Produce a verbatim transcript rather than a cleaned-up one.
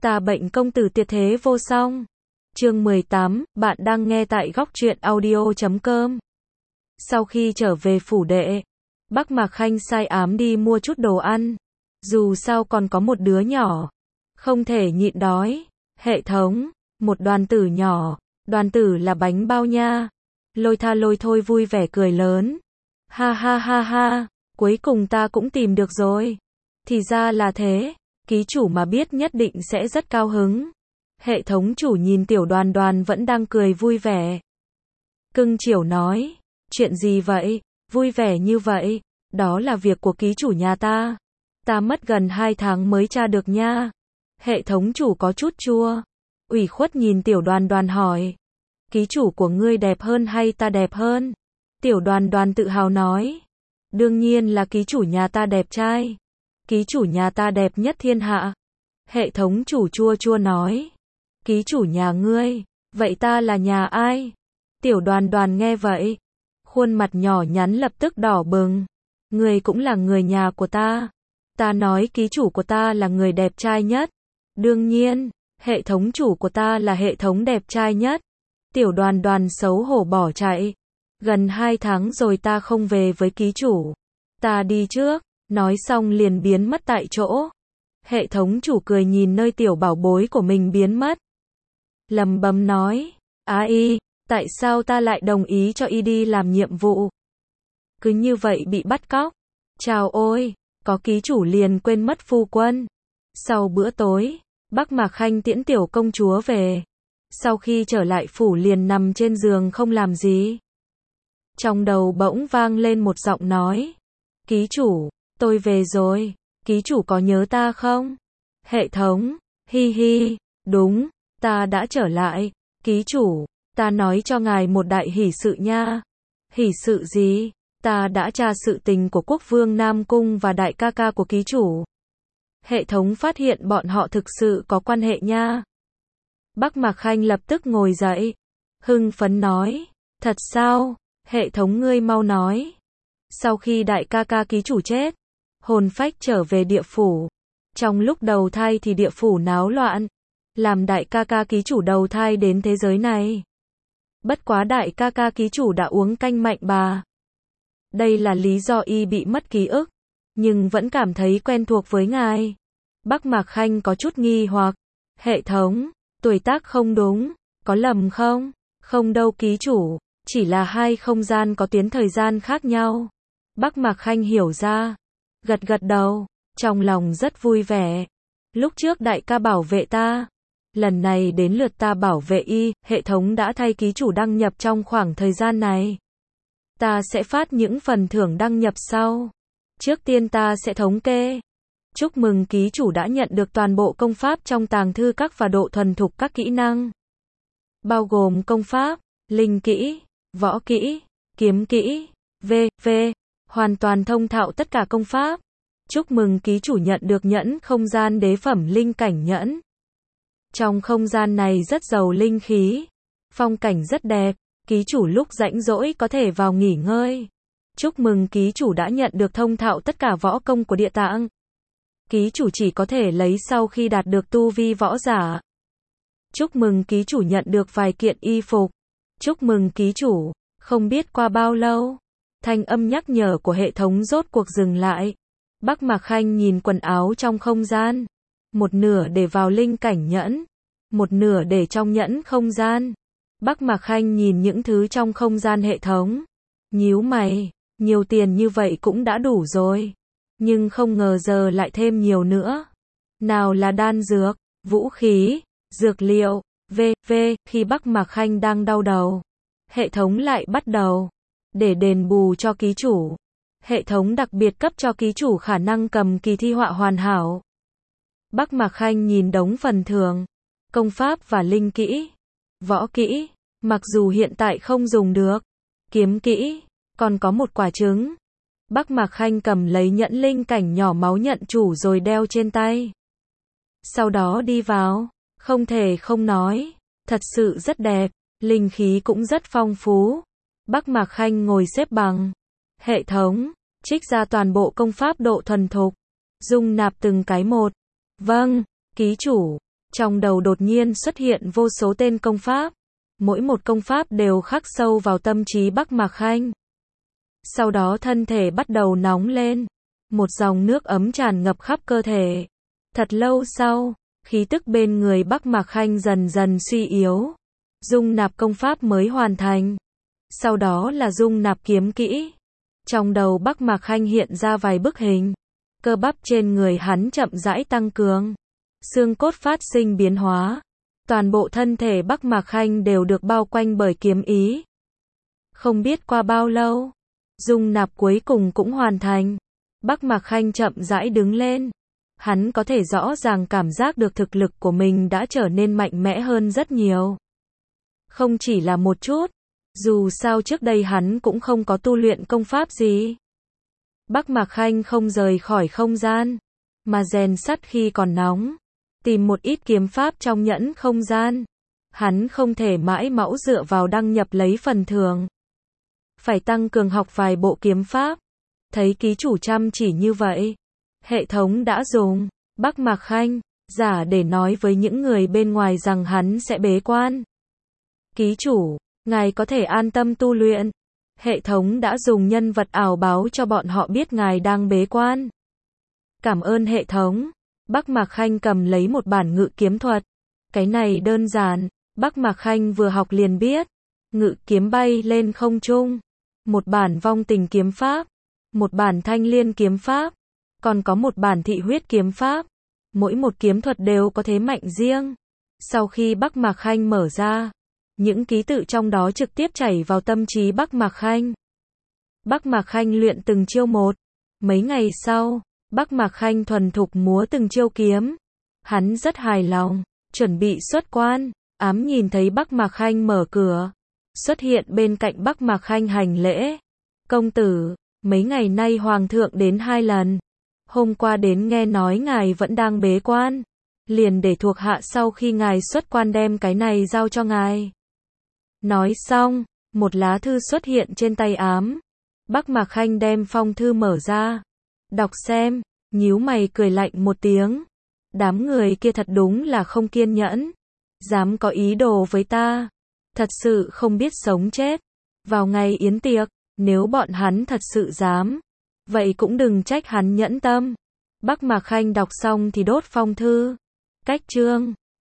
Ta bệnh công tử tuyệt thế vô song. Chương mười tám, bạn đang nghe tại góc truyện audio chấm com. Sau khi trở về phủ đệ, Bắc Mạc Khanh sai ám đi mua chút đồ ăn. Dù sao còn có một đứa nhỏ, không thể nhịn đói. Hệ thống, một đoàn tử nhỏ, đoàn tử là bánh bao nha. Lôi tha lôi thôi vui vẻ cười lớn. Ha ha ha ha, cuối cùng ta cũng tìm được rồi. Thì ra là thế, ký chủ mà biết nhất định sẽ rất cao hứng. Hệ thống chủ nhìn tiểu đoàn đoàn vẫn đang cười vui vẻ. Cưng chiều nói, chuyện gì vậy, vui vẻ như vậy, đó là việc của ký chủ nhà ta. Ta mất gần hai tháng mới tra được nha. Hệ thống chủ có chút chua, ủy khuất nhìn tiểu đoàn đoàn hỏi. Ký chủ của ngươi đẹp hơn hay ta đẹp hơn? Tiểu đoàn đoàn tự hào nói. Đương nhiên là ký chủ nhà ta đẹp trai. Ký chủ nhà ta đẹp nhất thiên hạ. Hệ thống chủ chua chua nói. Ký chủ nhà ngươi, vậy ta là nhà ai? Tiểu đoàn đoàn nghe vậy, khuôn mặt nhỏ nhắn lập tức đỏ bừng. Ngươi cũng là người nhà của ta. Ta nói ký chủ của ta là người đẹp trai nhất. Đương nhiên, hệ thống chủ của ta là hệ thống đẹp trai nhất. Tiểu đoàn đoàn xấu hổ bỏ chạy. Gần hai tháng rồi ta không về với ký chủ. Ta đi trước, nói xong liền biến mất tại chỗ. Hệ thống chủ cười nhìn nơi tiểu bảo bối của mình biến mất. Lầm bầm nói, á y, tại sao ta lại đồng ý cho y đi làm nhiệm vụ? Cứ như vậy bị bắt cóc. Chào ôi, có ký chủ liền quên mất phu quân. Sau bữa tối, Bắc Mạc Khanh tiễn tiểu công chúa về. Sau khi trở lại phủ liền nằm trên giường không làm gì. Trong đầu bỗng vang lên một giọng nói. Ký chủ, tôi về rồi, ký chủ có nhớ ta không? Hệ thống, hi hi, đúng, ta đã trở lại, ký chủ, ta nói cho ngài một đại hỷ sự nha. Hỷ sự gì? Ta đã tra sự tình của quốc vương Nam Cung và đại ca ca của ký chủ. Hệ thống phát hiện bọn họ thực sự có quan hệ nha. Bắc Mạc Khanh lập tức ngồi dậy, hưng phấn nói, thật sao? Hệ thống ngươi mau nói. Sau khi đại ca ca ký chủ chết, hồn phách trở về địa phủ. Trong lúc đầu thai thì địa phủ náo loạn, làm đại ca ca ký chủ đầu thai đến thế giới này. Bất quá đại ca ca ký chủ đã uống canh mạnh bà. Đây là lý do y bị mất ký ức, nhưng vẫn cảm thấy quen thuộc với ngài. Bắc Mạc Khanh có chút nghi hoặc. Hệ thống, tuổi tác không đúng, có lầm không? Không đâu ký chủ, chỉ là hai không gian có tuyến thời gian khác nhau. Bắc Mạc Khanh hiểu ra, gật gật đầu, trong lòng rất vui vẻ. Lúc trước đại ca bảo vệ ta, lần này đến lượt ta bảo vệ y, hệ thống đã thay ký chủ đăng nhập trong khoảng thời gian này. Ta sẽ phát những phần thưởng đăng nhập sau. Trước tiên ta sẽ thống kê. Chúc mừng ký chủ đã nhận được toàn bộ công pháp trong tàng thư các và độ thuần thục các kỹ năng. Bao gồm công pháp, linh kỹ, võ kỹ, kiếm kỹ, vân vân Hoàn toàn thông thạo tất cả công pháp. Chúc mừng ký chủ nhận được nhẫn không gian đế phẩm linh cảnh nhẫn. Trong không gian này rất giàu linh khí. Phong cảnh rất đẹp. Ký chủ lúc rảnh rỗi có thể vào nghỉ ngơi. Chúc mừng ký chủ đã nhận được thông thạo tất cả võ công của địa tạng. Ký chủ chỉ có thể lấy sau khi đạt được tu vi võ giả. Chúc mừng ký chủ nhận được vài kiện y phục. Chúc mừng ký chủ, không biết qua bao lâu, thanh âm nhắc nhở của hệ thống rốt cuộc dừng lại. Bắc Mạc Khanh nhìn quần áo trong không gian. Một nửa để vào linh cảnh nhẫn, một nửa để trong nhẫn không gian. Bắc Mạc Khanh nhìn những thứ trong không gian hệ thống. Nhíu mày, nhiều tiền như vậy cũng đã đủ rồi. Nhưng không ngờ giờ lại thêm nhiều nữa. Nào là đan dược, vũ khí, dược liệu, vân vân Khi Bắc Mạc Khanh đang đau đầu, hệ thống lại bắt đầu. Để đền bù cho ký chủ, hệ thống đặc biệt cấp cho ký chủ khả năng cầm kỳ thi họa hoàn hảo. Bắc Mạc Khanh nhìn đống phần thưởng, công pháp và linh kỹ, võ kỹ, mặc dù hiện tại không dùng được, kiếm kỹ, còn có một quả trứng. Bắc Mạc Khanh cầm lấy nhẫn linh cảnh nhỏ máu nhận chủ rồi đeo trên tay. Sau đó đi vào, không thể không nói, thật sự rất đẹp, linh khí cũng rất phong phú. Bắc Mạc Khanh ngồi xếp bằng. Hệ thống, trích ra toàn bộ công pháp độ thuần thục, dung nạp từng cái một. Vâng, ký chủ. Trong đầu đột nhiên xuất hiện vô số tên công pháp. Mỗi một công pháp đều khắc sâu vào tâm trí Bắc Mạc Khanh. Sau đó thân thể bắt đầu nóng lên. Một dòng nước ấm tràn ngập khắp cơ thể. Thật lâu sau, khí tức bên người Bắc Mạc Khanh dần dần suy yếu. Dung nạp công pháp mới hoàn thành. Sau đó là dung nạp kiếm kỹ. Trong đầu Bắc Mạc Khanh hiện ra vài bức hình. Cơ bắp trên người hắn chậm rãi tăng cường. Xương cốt phát sinh biến hóa. Toàn bộ thân thể Bắc Mạc Khanh đều được bao quanh bởi kiếm ý. Không biết qua bao lâu, dung nạp cuối cùng cũng hoàn thành. Bắc Mạc Khanh chậm rãi đứng lên. Hắn có thể rõ ràng cảm giác được thực lực của mình đã trở nên mạnh mẽ hơn rất nhiều. Không chỉ là một chút, dù sao trước đây hắn cũng không có tu luyện công pháp gì. Bắc Mạc Khanh không rời khỏi không gian, mà rèn sắt khi còn nóng. Tìm một ít kiếm pháp trong nhẫn không gian. Hắn không thể mãi mẫu dựa vào đăng nhập lấy phần thưởng. Phải tăng cường học vài bộ kiếm pháp. Thấy ký chủ chăm chỉ như vậy. Hệ thống đã dùng Bắc Mạc Khanh giả để nói với những người bên ngoài rằng hắn sẽ bế quan. Ký chủ, ngài có thể an tâm tu luyện. Hệ thống đã dùng nhân vật ảo báo cho bọn họ biết ngài đang bế quan. Cảm ơn hệ thống. Bắc Mạc Khanh cầm lấy một bản ngự kiếm thuật. Cái này đơn giản, Bắc Mạc Khanh vừa học liền biết. Ngự kiếm bay lên không trung. Một bản vong tình kiếm pháp. Một bản thanh liên kiếm pháp. Còn có một bản thị huyết kiếm pháp. Mỗi một kiếm thuật đều có thế mạnh riêng. Sau khi Bắc Mạc Khanh mở ra, những ký tự trong đó trực tiếp chảy vào tâm trí Bắc Mạc Khanh. Bắc Mạc Khanh luyện từng chiêu một. Mấy ngày sau, Bắc Mạc Khanh thuần thục múa từng chiêu kiếm. Hắn rất hài lòng, chuẩn bị xuất quan. Ám nhìn thấy Bắc Mạc Khanh mở cửa, xuất hiện bên cạnh Bắc Mạc Khanh hành lễ. Công tử, mấy ngày nay Hoàng thượng đến hai lần. Hôm qua đến nghe nói ngài vẫn đang bế quan. Liền để thuộc hạ sau khi ngài xuất quan đem cái này giao cho ngài. Nói xong, một lá thư xuất hiện trên tay ám. Bắc Mạc Khanh đem phong thư mở ra. Đọc xem, nhíu mày cười lạnh một tiếng. Đám người kia thật đúng là không kiên nhẫn. Dám có ý đồ với ta. Thật sự không biết sống chết. Vào ngày yến tiệc, nếu bọn hắn thật sự dám, vậy cũng đừng trách hắn nhẫn tâm. Bắc Mạc Khanh đọc xong thì đốt phong thư. Cách chương